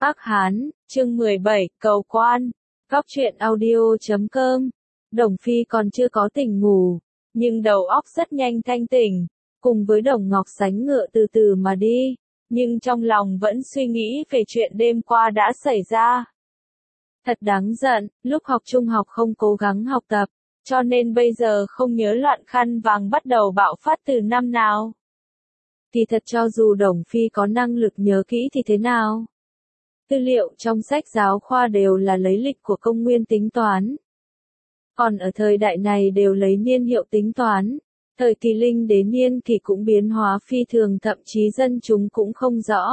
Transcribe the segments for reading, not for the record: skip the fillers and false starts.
Ác Hán, chương 17, cầu quan. Góc truyện audio.com. Đồng Phi còn chưa có tỉnh ngủ, nhưng đầu óc rất nhanh thanh tỉnh, cùng với Đồng Ngọc sánh ngựa từ từ mà đi, nhưng trong lòng vẫn suy nghĩ về chuyện đêm qua đã xảy ra. Thật đáng giận, lúc học trung học không cố gắng học tập, cho nên bây giờ không nhớ loạn khăn vàng bắt đầu bạo phát từ năm nào. Thì thật cho dù Đồng Phi có năng lực nhớ kỹ thì thế nào? Tư liệu trong sách giáo khoa đều là lấy lịch của công nguyên tính toán. Còn ở thời đại này đều lấy niên hiệu tính toán. Thời kỳ linh đến niên kỷ cũng biến hóa phi thường, thậm chí dân chúng cũng không rõ.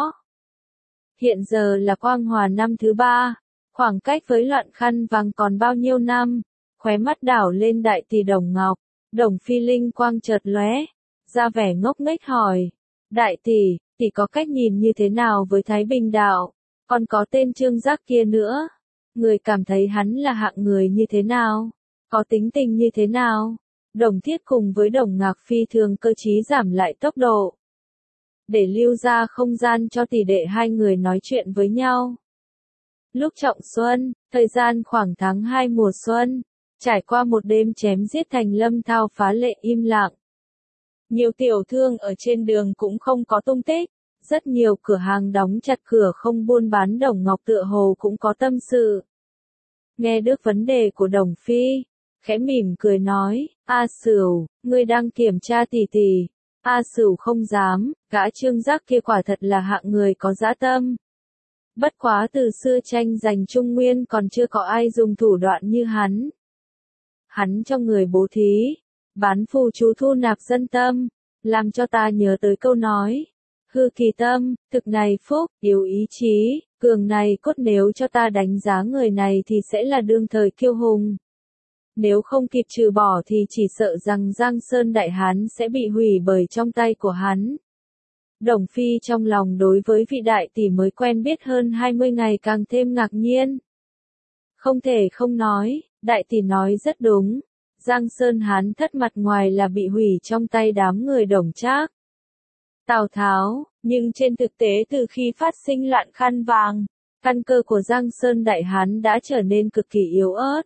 Hiện giờ là Quang Hòa năm thứ 3, khoảng cách với loạn khăn vàng còn bao nhiêu năm? Khóe mắt đảo lên đại tỷ Đồng Ngọc, Đồng Phi linh quang chợt lóe, ra vẻ ngốc nghếch hỏi: "Đại tỷ có cách nhìn như thế nào với Thái Bình đạo? Còn có tên Trương Giác kia nữa, người cảm thấy hắn là hạng người như thế nào? Có tính tình như thế nào?" Đồng Thiết cùng với Đồng Ngạc phi thường cơ trí giảm lại tốc độ, để lưu ra không gian cho tỷ đệ hai người nói chuyện với nhau. Lúc trọng xuân, thời gian khoảng tháng 2 mùa xuân, trải qua một đêm chém giết thành lâm thao phá lệ im lặng. Nhiều tiểu thương ở trên đường cũng không có tung tích, rất nhiều cửa hàng đóng chặt cửa không buôn bán. Đồng Ngọc tựa hồ cũng có tâm sự. Nghe được vấn đề của Đồng Phi, khẽ mỉm cười nói: "A Sửu, ngươi đang kiểm tra tỷ tỷ." A Sửu không dám, gã Trương Giác kia quả thật là hạng người có dã tâm. Bất quá từ xưa tranh giành Trung Nguyên còn chưa có ai dùng thủ đoạn như hắn. Hắn cho người bố thí, bán phù chú thu nạp dân tâm, làm cho ta nhớ tới câu nói: hư kỳ tâm, thực này phúc, yếu ý chí, cường này cốt. Nếu cho ta đánh giá người này thì sẽ là đương thời kiêu hùng. Nếu không kịp trừ bỏ thì chỉ sợ rằng Giang Sơn Đại Hán sẽ bị hủy bởi trong tay của hắn. Đồng Phi trong lòng đối với vị đại tỷ mới quen biết hơn 20 ngày càng thêm ngạc nhiên. Không thể không nói, đại tỷ nói rất đúng. Giang Sơn Hán thất mặt ngoài là bị hủy trong tay đám người Đồng Trác, Tào Tháo, nhưng trên thực tế từ khi phát sinh loạn khăn vàng, căn cơ của Giang Sơn Đại Hán đã trở nên cực kỳ yếu ớt.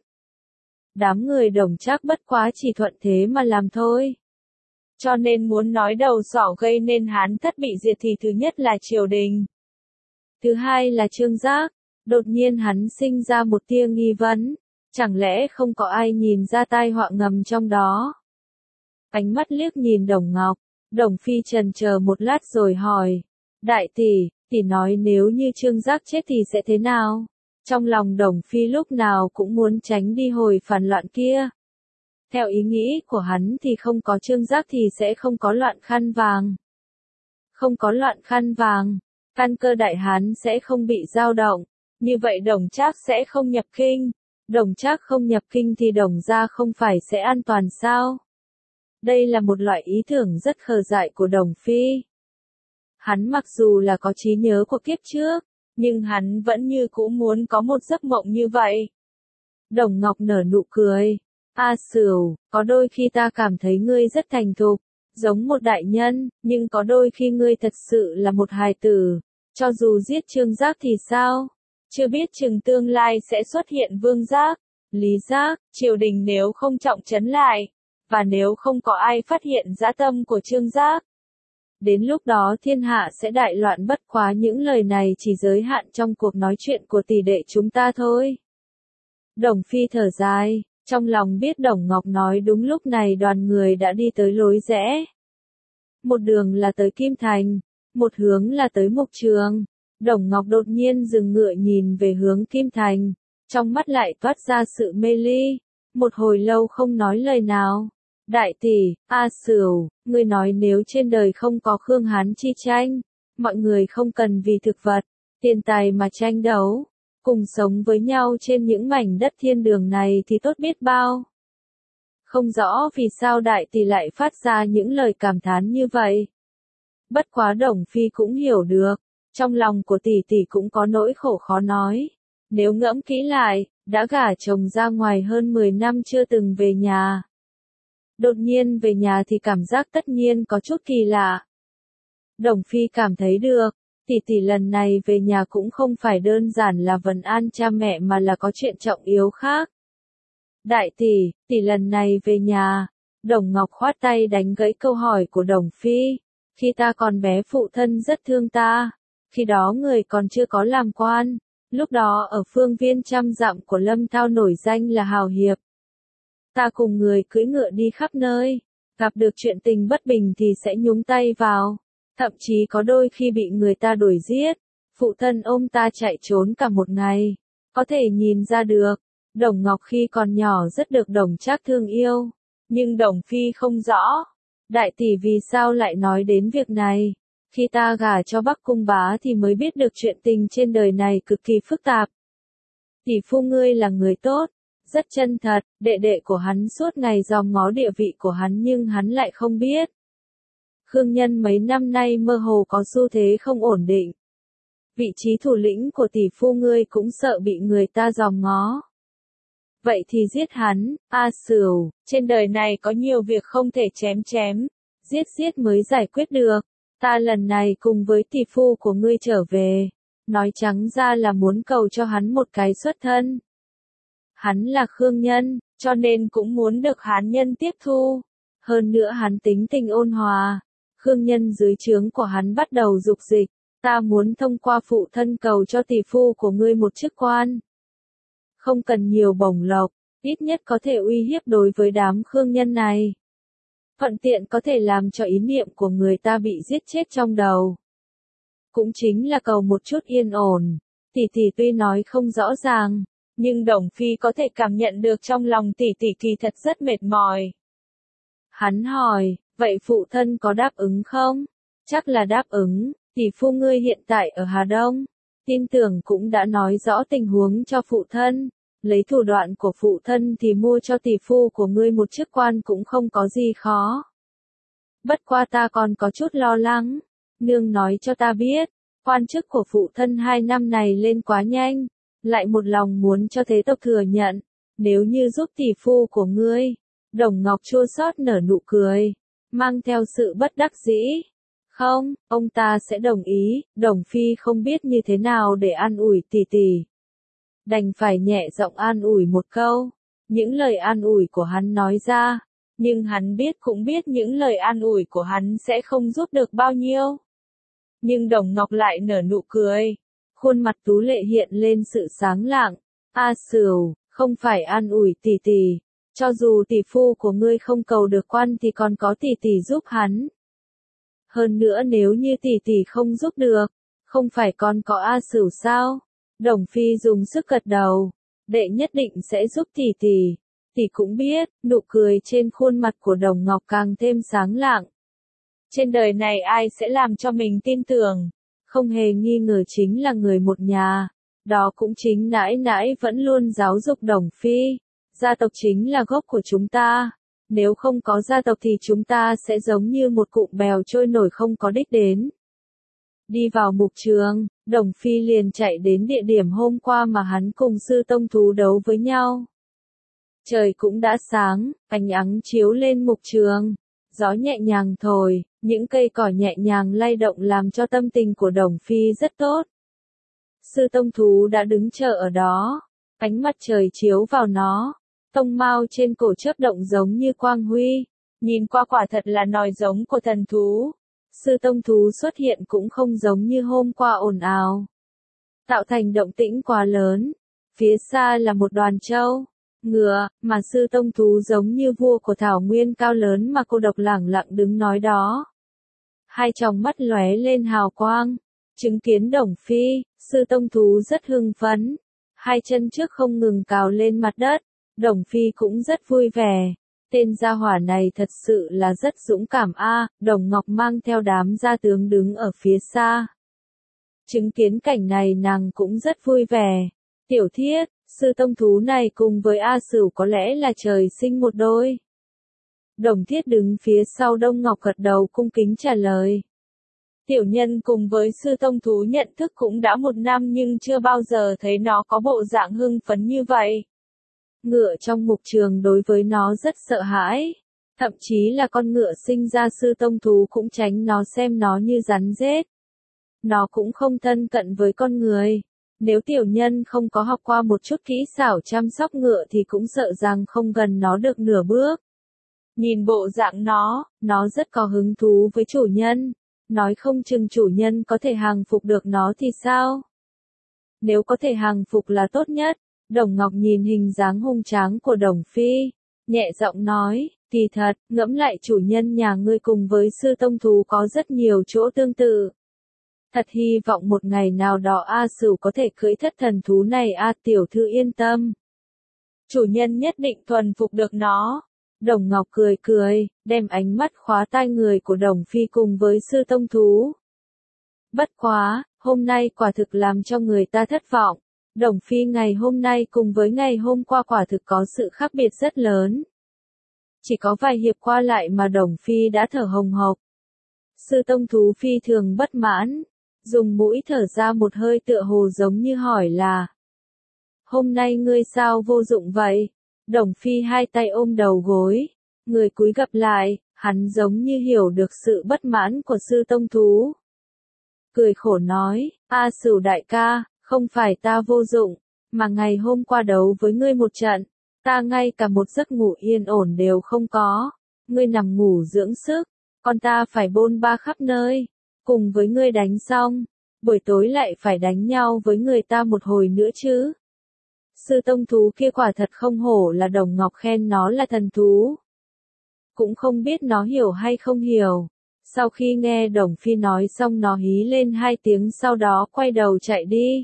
Đám người Đồng Trác bất quá chỉ thuận thế mà làm thôi. Cho nên muốn nói đầu sỏ gây nên Hán thất bị diệt thì thứ nhất là triều đình. Thứ hai là Trương Giác. Đột nhiên hắn sinh ra một tia nghi vấn. Chẳng lẽ không có ai nhìn ra tai họa ngầm trong đó? Ánh mắt liếc nhìn Đồng Ngọc, Đồng Phi chần chờ một lát rồi hỏi: "Đại tỷ nói nếu như Trương Giác chết thì sẽ thế nào?" Trong lòng Đồng Phi lúc nào cũng muốn tránh đi hồi phản loạn kia. Theo ý nghĩ của hắn thì không có Trương Giác thì sẽ không có loạn khăn vàng. Không có loạn khăn vàng, căn cơ Đại Hán sẽ không bị dao động. Như vậy Đồng Trác sẽ không nhập kinh. Đồng Trác không nhập kinh thì Đồng gia không phải sẽ an toàn sao? Đây là một loại ý tưởng rất khờ dại của Đồng Phi. Hắn mặc dù là có trí nhớ của kiếp trước, nhưng hắn vẫn như cũ muốn có một giấc mộng như vậy. Đồng Ngọc nở nụ cười: "A Sửu, có đôi khi ta cảm thấy ngươi rất thành thục, giống một đại nhân, nhưng có đôi khi ngươi thật sự là một hài tử. Cho dù giết Trương Giác thì sao? Chưa biết chừng tương lai sẽ xuất hiện Vương Giác, Lý Giác, triều đình nếu không trọng trấn lại, và nếu không có ai phát hiện dã tâm của Trương Giác. Đến lúc đó thiên hạ sẽ đại loạn." Bất quá những lời này chỉ giới hạn trong cuộc nói chuyện của tỷ đệ chúng ta thôi. Đồng Phi thở dài, trong lòng biết Đồng Ngọc nói đúng. Lúc này đoàn người đã đi tới lối rẽ. Một đường là tới Kim Thành, một hướng là tới Mục Trường. Đồng Ngọc đột nhiên dừng ngựa nhìn về hướng Kim Thành, trong mắt lại toát ra sự mê ly. Một hồi lâu không nói lời nào. "Đại tỷ, A Sửu, ngươi nói nếu trên đời không có Khương Hán chi tranh, mọi người không cần vì thực vật, tiền tài mà tranh đấu, cùng sống với nhau trên những mảnh đất thiên đường này thì tốt biết bao." Không rõ vì sao đại tỷ lại phát ra những lời cảm thán như vậy. Bất quá Đồng Phi cũng hiểu được, trong lòng của tỷ tỷ cũng có nỗi khổ khó nói. Nếu ngẫm kỹ lại, đã gả chồng ra ngoài hơn 10 năm chưa từng về nhà. Đột nhiên về nhà thì cảm giác tất nhiên có chút kỳ lạ. Đồng Phi cảm thấy được, Tỷ tỷ lần này về nhà cũng không phải đơn giản là vấn an cha mẹ mà là có chuyện trọng yếu khác. Đại tỷ lần này về nhà. Đồng Ngọc khoát tay đánh gãy câu hỏi của Đồng Phi. Khi ta còn bé phụ thân rất thương ta. Khi đó người còn chưa có làm quan. Lúc đó ở phương viên trăm dặm của Lâm Thao nổi danh là hào hiệp. Ta cùng người cưỡi ngựa đi khắp nơi. Gặp được chuyện tình bất bình thì sẽ nhúng tay vào. Thậm chí có đôi khi bị người ta đuổi giết. Phụ thân ôm ta chạy trốn cả một ngày. Có thể nhìn ra được. Đồng Ngọc khi còn nhỏ rất được Đồng Trác thương yêu. Nhưng Đồng Phi không rõ. Đại tỷ vì sao lại nói đến việc này. Khi ta gả cho Bắc Cung bá thì mới biết được chuyện tình trên đời này cực kỳ phức tạp. Tỷ phu ngươi là người tốt, rất chân thật, đệ đệ của hắn suốt ngày dòm ngó địa vị của hắn nhưng hắn lại không biết. Khương Nhân mấy năm nay mơ hồ có xu thế không ổn định. Vị trí thủ lĩnh của tỷ phu ngươi cũng sợ bị người ta dòm ngó. Vậy thì giết hắn, A Sửu, trên đời này có nhiều việc không thể chém, giết mới giải quyết được. Ta lần này cùng với tỷ phu của ngươi trở về, nói trắng ra là muốn cầu cho hắn một cái xuất thân. Hắn là Khương Nhân, cho nên cũng muốn được Hán Nhân tiếp thu. Hơn nữa hắn tính tình ôn hòa. Khương Nhân dưới trướng của hắn bắt đầu dục dịch. Ta muốn thông qua phụ thân cầu cho tỷ phu của ngươi một chức quan. Không cần nhiều bổng lộc, ít nhất có thể uy hiếp đối với đám Khương Nhân này. Thuận tiện có thể làm cho ý niệm của người ta bị giết chết trong đầu. Cũng chính là cầu một chút yên ổn. Tỷ tỷ tuy nói không rõ ràng, nhưng Đồng Phi có thể cảm nhận được trong lòng tỷ tỷ kỳ thật rất mệt mỏi. Hắn hỏi, vậy phụ thân có đáp ứng không? Chắc là đáp ứng, tỷ phu ngươi hiện tại ở Hà Đông. Tin tưởng cũng đã nói rõ tình huống cho phụ thân. Lấy thủ đoạn của phụ thân thì mua cho tỷ phu của ngươi một chức quan cũng không có gì khó. Bất qua ta còn có chút lo lắng. Nương nói cho ta biết, quan chức của phụ thân 2 năm này lên quá nhanh. Lại một lòng muốn cho thế tộc thừa nhận. Nếu như giúp tỷ phu của ngươi. Đồng Ngọc chua xót nở nụ cười. Mang theo sự bất đắc dĩ. Không, ông ta sẽ đồng ý. Đồng Phi không biết như thế nào để an ủi tỷ tỷ. Đành phải nhẹ giọng an ủi một câu. Những lời an ủi của hắn nói ra. Nhưng hắn cũng biết những lời an ủi của hắn sẽ không giúp được bao nhiêu. Nhưng Đồng Ngọc lại nở nụ cười. Khuôn mặt tú lệ hiện lên sự sáng lạng. A Sửu, không phải an ủi tỷ tỷ. Cho dù tỷ phu của ngươi không cầu được quan thì còn có tỷ tỷ giúp hắn. Hơn nữa nếu như tỷ tỷ không giúp được, không phải còn có A Sửu sao? Đồng Phi dùng sức gật đầu. Đệ nhất định sẽ giúp tỷ tỷ. Tỷ cũng biết, nụ cười trên khuôn mặt của Đồng Ngọc càng thêm sáng lạng. Trên đời này ai sẽ làm cho mình tin tưởng? Không hề nghi ngờ chính là người một nhà. Đó cũng chính nãi nãi vẫn luôn giáo dục Đồng Phi. Gia tộc chính là gốc của chúng ta. Nếu không có gia tộc thì chúng ta sẽ giống như một cụm bèo trôi nổi không có đích đến. Đi vào mục trường, Đồng Phi liền chạy đến địa điểm hôm qua mà hắn cùng sư tông thú đấu với nhau. Trời cũng đã sáng, ánh nắng chiếu lên mục trường. Gió nhẹ nhàng thổi, những cây cỏ nhẹ nhàng lay động làm cho tâm tình của Đồng Phi rất tốt. Sư tông thú đã đứng chờ ở đó. Ánh mặt trời chiếu vào nó. Tông mao trên cổ chớp động giống như quang huy. Nhìn qua quả thật là nòi giống của thần thú. Sư tông thú xuất hiện cũng không giống như hôm qua ồn ào. Tạo thành động tĩnh quá lớn. Phía xa là một đoàn trâu, ngựa, mà sư tông thú giống như vua của thảo nguyên cao lớn mà cô độc lẳng lặng đứng nói đó. Hai tròng mắt lóe lên hào quang. Chứng kiến Đồng Phi, sư tông thú rất hưng phấn. Hai chân trước không ngừng cào lên mặt đất. Đồng Phi cũng rất vui vẻ. Tên gia hỏa này thật sự là rất dũng cảm a. Đồng Ngọc mang theo đám gia tướng đứng ở phía xa. Chứng kiến cảnh này nàng cũng rất vui vẻ. Tiểu Thiết, sư tông thú này cùng với A Sửu có lẽ là trời sinh một đôi. Đồng Thiết đứng phía sau Đông Ngọc gật đầu cung kính trả lời. Tiểu nhân cùng với sư tông thú nhận thức cũng đã 1 năm nhưng chưa bao giờ thấy nó có bộ dạng hưng phấn như vậy. Ngựa trong mục trường đối với nó rất sợ hãi. Thậm chí là con ngựa sinh ra sư tông thú cũng tránh nó xem nó như rắn rết. nó cũng không thân cận với con người. Nếu tiểu nhân không có học qua một chút kỹ xảo chăm sóc ngựa thì cũng sợ rằng không gần nó được nửa bước. Nhìn bộ dạng nó rất có hứng thú với chủ nhân. Nói không chừng chủ nhân có thể hàng phục được nó thì sao? Nếu có thể hàng phục là tốt nhất. Đồng Ngọc nhìn hình dáng hung tráng của Đồng Phi, nhẹ giọng nói, kỳ thật, ngẫm lại chủ nhân nhà ngươi cùng với sư tông thú có rất nhiều chỗ tương tự. Thật hy vọng một ngày nào đó A Sửu có thể cưỡi thất thần thú này. Tiểu thư yên tâm. Chủ nhân nhất định thuần phục được nó. Đồng Ngọc cười cười, đem ánh mắt khóa tai người của Đồng Phi cùng với sư tông thú. Bất quá, hôm nay quả thực làm cho người ta thất vọng. Đồng Phi ngày hôm nay cùng với ngày hôm qua quả thực có sự khác biệt rất lớn. Chỉ có vài hiệp qua lại mà Đồng Phi đã thở hồng hộc. Sư tông thú phi thường bất mãn, dùng mũi thở ra một hơi tựa hồ giống như hỏi là: hôm nay ngươi sao vô dụng vậy? Đồng Phi hai tay ôm đầu gối, người cúi gập lại, hắn giống như hiểu được sự bất mãn của sư tông thú. Cười khổ nói, Sửu đại ca, không phải ta vô dụng, mà ngày hôm qua đấu với ngươi một trận, ta ngay cả một giấc ngủ yên ổn đều không có. Ngươi nằm ngủ dưỡng sức, còn ta phải bôn ba khắp nơi, cùng với ngươi đánh xong, buổi tối lại phải đánh nhau với người ta một hồi nữa chứ. Sư tông thú kia quả thật không hổ là Đồng Ngọc khen nó là thần thú. Cũng không biết nó hiểu hay không hiểu. Sau khi nghe Đồng Phi nói xong nó hí lên 2 tiếng sau đó quay đầu chạy đi.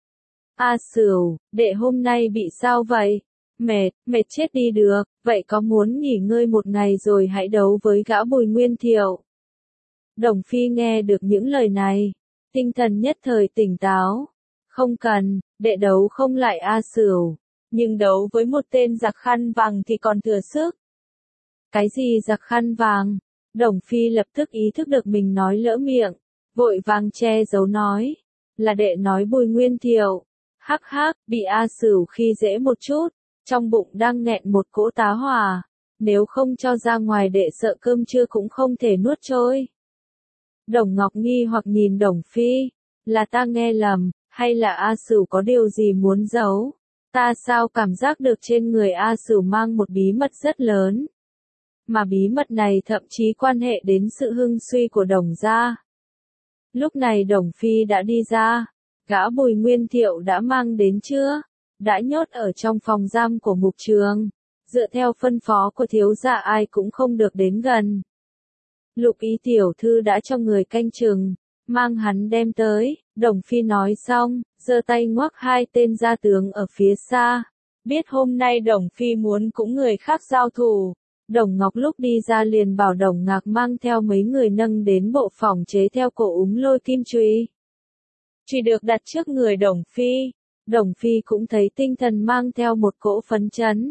Sửu, đệ hôm nay bị sao vậy? Mệt chết đi được, vậy có muốn nghỉ ngơi một ngày rồi hãy đấu với gã Bùi Nguyên Thiệu. Đồng Phi nghe được những lời này, tinh thần nhất thời tỉnh táo. Không cần, đệ đấu không lại Sửu, nhưng đấu với một tên giặc khăn vàng thì còn thừa sức. Cái gì giặc khăn vàng? Đồng Phi lập tức ý thức được mình nói lỡ miệng, vội vàng che giấu nói, là đệ nói Bùi Nguyên Thiệu. Hắc hắc, bị Sửu khi dễ một chút, trong bụng đang nghẹn một cỗ tá hỏa, nếu không cho ra ngoài đệ sợ cơm trưa cũng không thể nuốt trôi. Đồng Ngọc nghi hoặc nhìn Đồng Phi, là ta nghe lầm, hay là Sửu có điều gì muốn giấu? Ta sao cảm giác được trên người Sửu mang một bí mật rất lớn. Mà bí mật này thậm chí quan hệ đến sự hưng suy của Đồng gia. Lúc này Đồng Phi đã đi ra, gã Bùi Nguyên Thiệu đã mang đến chưa? Đã nhốt ở trong phòng giam của mục trường. Dựa theo phân phó của thiếu gia ai cũng không được đến gần. Lục ý tiểu thư đã cho người canh chừng, mang hắn đem tới. Đồng Phi nói xong, giơ tay ngoắc 2 tên gia tướng ở phía xa. Biết hôm nay Đồng Phi muốn cũng người khác giao thủ. Đồng Ngọc lúc đi ra liền bảo Đồng Ngạc mang theo mấy người nâng đến bộ phòng chế theo cổ úng lôi kim chùy. Chùy được đặt trước người Đồng Phi. Đồng Phi cũng thấy tinh thần mang theo một cỗ phấn chấn.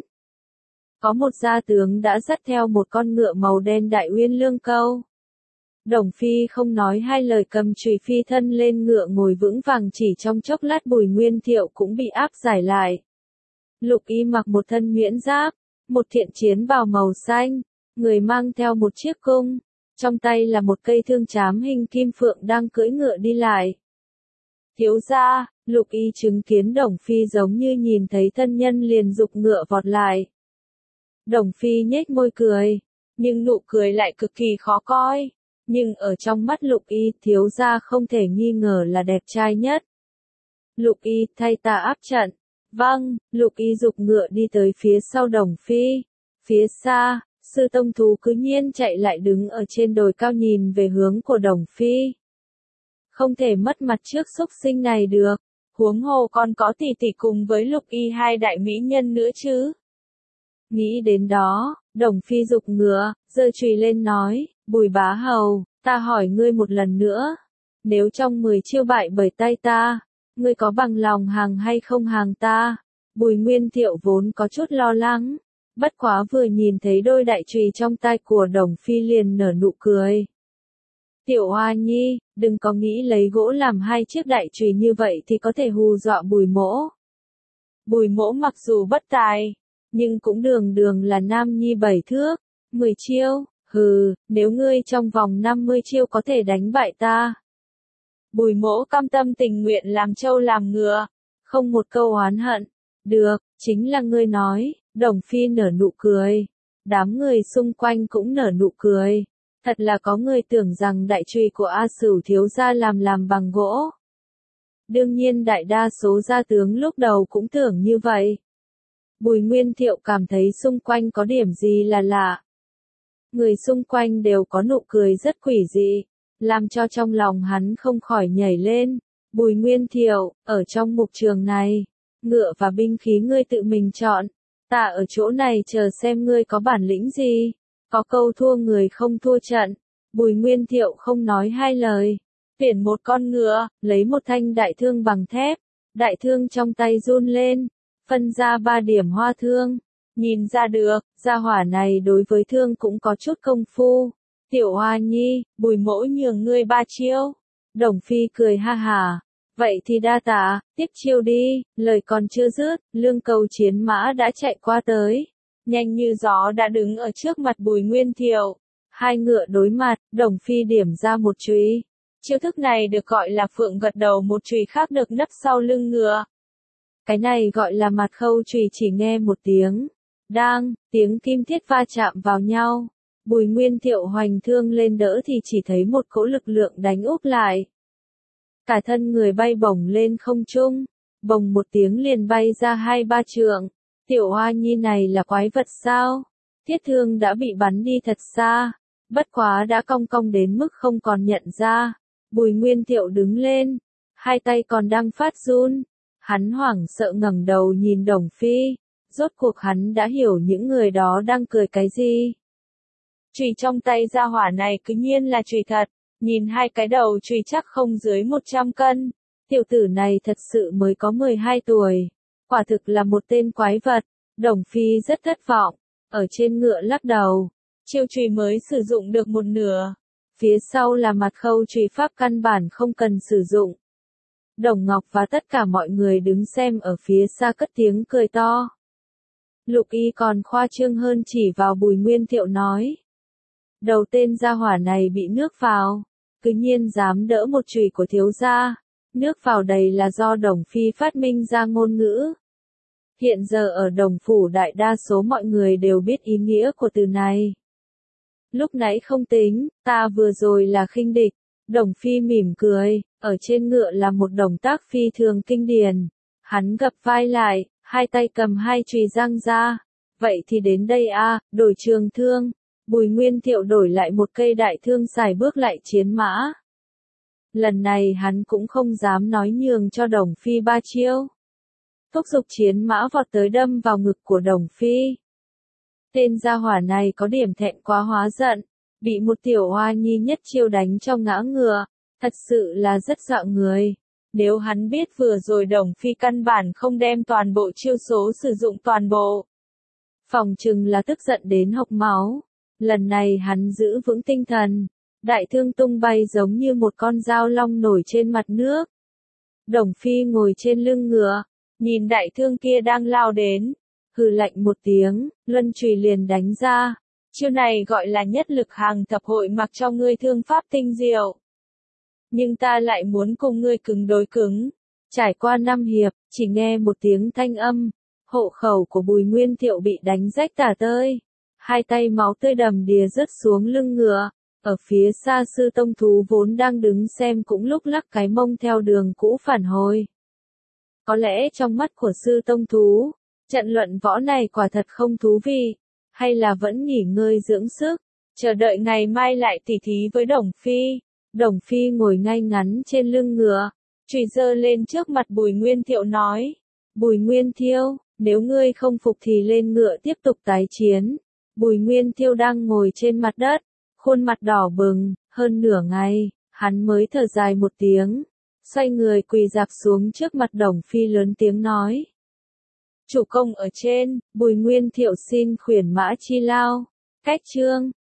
Có một gia tướng đã dắt theo một con ngựa màu đen đại uyên lương câu. Đồng Phi không nói hai lời cầm chùy phi thân lên ngựa ngồi vững vàng, chỉ trong chốc lát Bùi Nguyên Thiệu cũng bị áp giải lại. Lục y mặc một thân miễn giáp, một thiện chiến bào màu xanh, người mang theo một chiếc cung, trong tay là một cây thương chám hình kim phượng đang cưỡi ngựa đi lại. Thiếu gia, Lục y chứng kiến Đồng Phi giống như nhìn thấy thân nhân liền giục ngựa vọt lại. Đồng Phi nhếch môi cười, nhưng nụ cười lại cực kỳ khó coi. Nhưng ở trong mắt Lục y, thiếu gia không thể nghi ngờ là đẹp trai nhất. Lục y, thay ta áp trận. Vâng, Lục y giục ngựa đi tới phía sau Đồng Phi. Phía xa, sư tông thú cứ nhiên chạy lại đứng ở trên đồi cao nhìn về hướng của Đồng Phi. Không thể mất mặt trước xúc sinh này được, huống hồ còn có tỷ tỷ cùng với Lục y 2 đại mỹ nhân nữa chứ. Nghĩ đến đó, Đồng Phi giục ngựa, giơ chùy lên nói, Bùi bá hầu, ta hỏi ngươi một lần nữa, nếu trong 10 chiêu bại bởi tay ta, ngươi có bằng lòng hàng hay không hàng ta? Bùi Nguyên Thiệu vốn có chút lo lắng, bất quá vừa nhìn thấy đôi đại chùy trong tay của Đồng Phi liền nở nụ cười. Tiểu Hoa Nhi, đừng có nghĩ lấy gỗ làm 2 chiếc đại chùy như vậy thì có thể hù dọa Bùi mỗ. Bùi mỗ mặc dù bất tài, nhưng cũng đường đường là nam nhi 7 thước, 10 chiêu, hừ, nếu ngươi trong vòng 50 chiêu có thể đánh bại ta. Bùi Mỗ cam tâm tình nguyện làm trâu làm ngựa, không một câu oán hận. Được, chính là ngươi nói, Đồng Phi nở nụ cười. Đám người xung quanh cũng nở nụ cười. Thật là có người tưởng rằng đại chùy của A Sửu thiếu gia làm bằng gỗ. Đương nhiên đại đa số gia tướng lúc đầu cũng tưởng như vậy. Bùi Nguyên Thiệu cảm thấy xung quanh có điểm gì là lạ. Người xung quanh đều có nụ cười rất quỷ dị, làm cho trong lòng hắn không khỏi nhảy lên. Bùi Nguyên Thiệu, ở trong mục trường này, ngựa và binh khí ngươi tự mình chọn. Ta ở chỗ này chờ xem ngươi có bản lĩnh gì. Có câu thua người không thua trận. Bùi Nguyên Thiệu không nói hai lời. Tuyển một con ngựa, lấy một thanh đại thương bằng thép. Đại thương trong tay run lên, phân ra 3 điểm hoa thương. Nhìn ra được, gia hỏa này đối với thương cũng có chút công phu. Tiểu Hoa Nhi, Bùi Mỗ nhường ngươi 3 chiêu. Đồng Phi cười ha hả. Vậy thì đa tạ, tiếp chiêu đi. Lời còn chưa dứt, lương cầu chiến mã đã chạy qua tới. Nhanh như gió đã đứng ở trước mặt Bùi Nguyên Thiệu. Hai ngựa đối mặt, Đồng Phi điểm ra một chùy. Chiêu thức này được gọi là phượng gật đầu, một chùy khác được nấp sau lưng ngựa. Cái này gọi là mặt khâu chùy. Chỉ nghe một tiếng đang, tiếng kim thiết va chạm vào nhau. Bùi Nguyên Thiệu hoành thương lên đỡ thì chỉ thấy một cỗ lực lượng đánh úp lại. Cả thân người bay bổng lên không trung, bồng một tiếng liền bay ra 2-3 trượng. Tiểu Hoa Nhi này là quái vật sao? Thiết thương đã bị bắn đi thật xa, bất quá đã cong cong đến mức không còn nhận ra. Bùi Nguyên Thiệu đứng lên, hai tay còn đang phát run. Hắn hoảng sợ ngẩng đầu nhìn Đồng Phi, rốt cuộc hắn đã hiểu những người đó đang cười cái gì. Chùy trong tay gia hỏa này cứ nhiên là chùy thật, nhìn hai cái đầu chùy chắc không dưới 100 cân. Tiểu tử này thật sự mới có 12 tuổi, quả thực là một tên quái vật. Đồng Phi rất thất vọng, ở trên ngựa lắc đầu, chiêu chùy mới sử dụng được một nửa. Phía sau là mặt khâu chùy pháp căn bản không cần sử dụng. Đồng Ngọc và tất cả mọi người đứng xem ở phía xa cất tiếng cười to. Lục Y còn khoa trương hơn chỉ vào Bùi Nguyên Thiệu nói. Đầu tên gia hỏa này bị nước vào, cứ nhiên dám đỡ một chùy của thiếu gia. Nước vào đầy là do Đồng Phi phát minh ra ngôn ngữ. Hiện giờ ở Đồng Phủ đại đa số mọi người đều biết ý nghĩa của từ này. Lúc nãy không tính, ta vừa rồi là khinh địch. Đồng Phi mỉm cười, ở trên ngựa là một động tác phi thường kinh điển. Hắn gập vai lại, hai tay cầm hai chùy giang ra. Vậy thì đến đây a, đổi trường thương. Bùi Nguyên Thiệu đổi lại một cây đại thương xài bước lại chiến mã. Lần này hắn cũng không dám nói nhường cho Đồng Phi 3 chiêu. Thúc giục chiến mã vọt tới đâm vào ngực của Đồng Phi. Tên gia hỏa này có điểm thẹn quá hóa giận, bị một tiểu hoa nhi nhất chiêu đánh cho ngã ngựa, thật sự là rất dọa người. Nếu hắn biết vừa rồi Đồng Phi căn bản không đem toàn bộ chiêu số sử dụng toàn bộ, phòng chừng là tức giận đến hộc máu. Lần này hắn giữ vững tinh thần, đại thương tung bay giống như một con dao long nổi trên mặt nước. Đồng Phi ngồi trên lưng ngựa, nhìn đại thương kia đang lao đến, hừ lạnh một tiếng, luân chùy liền đánh ra. Chiêu này gọi là nhất lực hàng thập hội, mặc cho ngươi thương pháp tinh diệu. Nhưng ta lại muốn cùng ngươi cứng đối cứng. Trải qua 5 hiệp, chỉ nghe một tiếng thanh âm, hộ khẩu của Bùi Nguyên Thiệu bị đánh rách tả tơi. Hai tay máu tươi đầm đìa rớt xuống lưng ngựa. Ở phía xa Sư Tông Thú vốn đang đứng xem cũng lúc lắc cái mông theo đường cũ phản hồi. Có lẽ trong mắt của Sư Tông Thú, trận luận võ này quả thật không thú vị, hay là vẫn nghỉ ngơi dưỡng sức, chờ đợi ngày mai lại tỉ thí với Đồng Phi. Đồng Phi ngồi ngay ngắn trên lưng ngựa, chùy giơ lên trước mặt Bùi Nguyên Thiệu nói. Bùi Nguyên Thiệu, nếu ngươi không phục thì lên ngựa tiếp tục tái chiến. Bùi Nguyên Thiệu đang ngồi trên mặt đất, khuôn mặt đỏ bừng, hơn nửa ngày, hắn mới thở dài một tiếng, xoay người quỳ dạp xuống trước mặt Đồng Phi lớn tiếng nói. Chủ công ở trên, Bùi Nguyên Thiệu xin khuyển mã chi lao. Cách chương